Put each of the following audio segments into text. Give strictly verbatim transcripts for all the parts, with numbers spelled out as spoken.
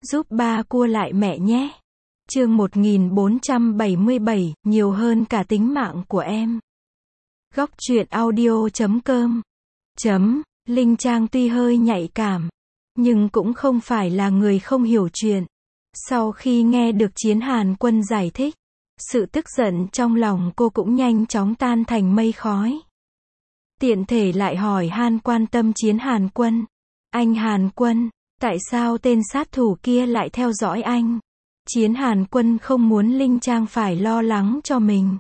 Giúp ba cua lại mẹ nhé. Chương một nghìn bốn trăm bảy mươi bảy, nhiều hơn cả tính mạng của em. Góc truyện audio chấm com. Chấm, Linh Trang tuy hơi nhạy cảm, nhưng cũng không phải là người không hiểu chuyện. Sau khi nghe được Chiến Hàn Quân giải thích, sự tức giận trong lòng cô cũng nhanh chóng tan thành mây khói. Tiện thể lại hỏi han quan tâm Chiến Hàn Quân. Anh Hàn Quân, tại sao tên sát thủ kia lại theo dõi anh? Chiến Hàn Quân không muốn Linh Trang phải lo lắng cho mình,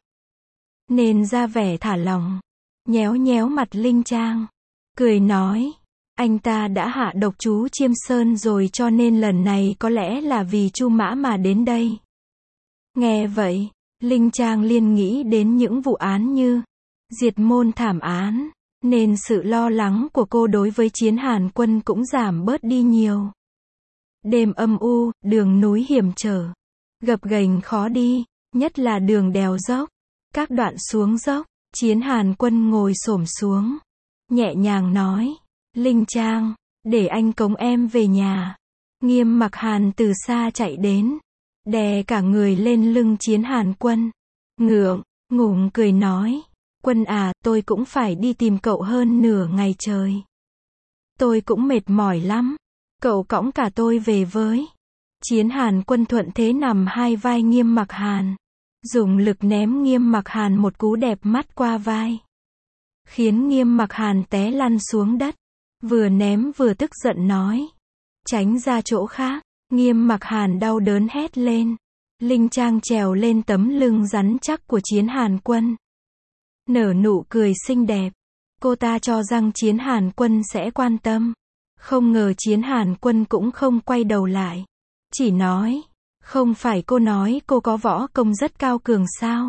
nên ra vẻ thả lỏng, nhéo nhéo mặt Linh Trang, cười nói, anh ta đã hạ độc chú Chiêm Sơn rồi, cho nên lần này có lẽ là vì Chu Mã mà đến đây. Nghe vậy, Linh Trang liền nghĩ đến những vụ án như Diệt Môn thảm án, nên sự lo lắng của cô đối với Chiến Hàn Quân cũng giảm bớt đi nhiều. Đêm âm u, đường núi hiểm trở, gập ghềnh khó đi, nhất là đường đèo dốc, các đoạn xuống dốc. Chiến Hàn Quân ngồi xổm xuống, nhẹ nhàng nói, Linh Trang, để anh cõng em về nhà. Nghiêm Mặc Hàn từ xa chạy đến, đè cả người lên lưng Chiến Hàn Quân, ngượng ngùng cười nói, Quân à, tôi cũng phải đi tìm cậu hơn nửa ngày trời. Tôi cũng mệt mỏi lắm, cậu cõng cả tôi về với. Chiến Hàn Quân thuận thế nằm hai vai Nghiêm Mặc Hàn, dùng lực ném Nghiêm Mặc Hàn một cú đẹp mắt qua vai, khiến Nghiêm Mặc Hàn té lăn xuống đất, vừa ném vừa tức giận nói, tránh ra chỗ khác. Nghiêm Mặc Hàn đau đớn hét lên. Linh Trang trèo lên tấm lưng rắn chắc của Chiến Hàn Quân, nở nụ cười xinh đẹp. Cô ta cho rằng Chiến Hàn Quân sẽ quan tâm, không ngờ Chiến Hàn Quân cũng không quay đầu lại, chỉ nói, không phải cô nói cô có võ công rất cao cường sao?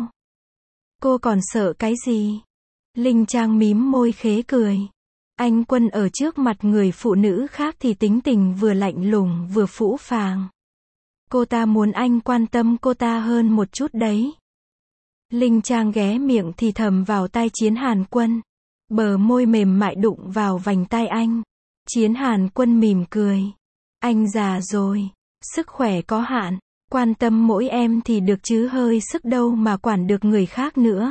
Cô còn sợ cái gì? Linh Trang mím môi khế cười. Anh Quân ở trước mặt người phụ nữ khác thì tính tình vừa lạnh lùng vừa phũ phàng. Cô ta muốn anh quan tâm cô ta hơn một chút đấy. Linh Trang ghé miệng thì thầm vào tai Chiến Hàn Quân, bờ môi mềm mại đụng vào vành tai anh. Chiến Hàn Quân mỉm cười. Anh già rồi, sức khỏe có hạn, quan tâm mỗi em thì được chứ hơi sức đâu mà quản được người khác nữa.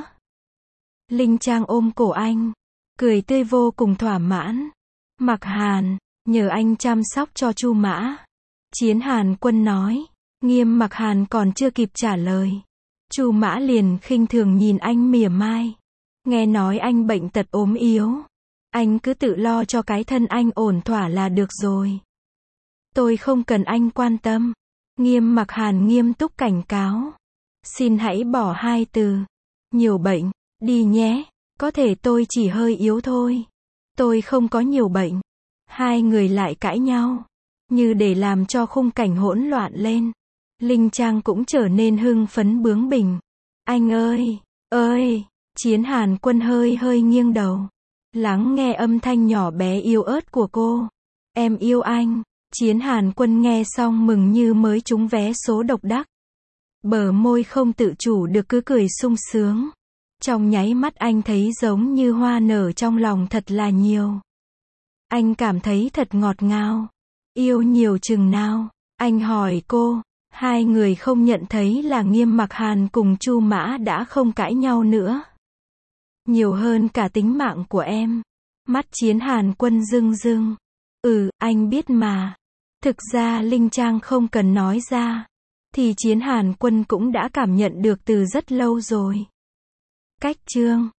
Linh Trang ôm cổ anh, cười tươi vô cùng thỏa mãn. Mặc Hàn, nhờ anh chăm sóc cho Chu Mã. Chiến Hàn Quân nói. Nghiêm Mặc Hàn còn chưa kịp trả lời, Chu Mã liền khinh thường nhìn anh mỉa mai. Nghe nói anh bệnh tật ốm yếu, anh cứ tự lo cho cái thân anh ổn thỏa là được rồi. Tôi không cần anh quan tâm. Nghiêm Mặc Hàn nghiêm túc cảnh cáo. Xin hãy bỏ hai từ nhiều bệnh đi nhé. Có thể tôi chỉ hơi yếu thôi. Tôi không có nhiều bệnh. Hai người lại cãi nhau, như để làm cho khung cảnh hỗn loạn lên. Linh Trang cũng trở nên hưng phấn bướng bỉnh. Anh ơi, ơi, Chiến Hàn Quân hơi hơi nghiêng đầu, lắng nghe âm thanh nhỏ bé yếu ớt của cô. Em yêu anh. Chiến Hàn Quân nghe xong mừng như mới trúng vé số độc đắc. Bờ môi không tự chủ được cứ cười sung sướng. Trong nháy mắt anh thấy giống như hoa nở trong lòng thật là nhiều. Anh cảm thấy thật ngọt ngào. Yêu nhiều chừng nào? Anh hỏi cô. Hai người không nhận thấy là Nghiêm Mặc Hàn cùng Chu Mã đã không cãi nhau nữa. Nhiều hơn cả tính mạng của em. Mắt Chiến Hàn Quân rưng rưng. Ừ, anh biết mà. Thực ra Linh Trang không cần nói ra, thì Chiến Hàn Quân cũng đã cảm nhận được từ rất lâu rồi. Cách chương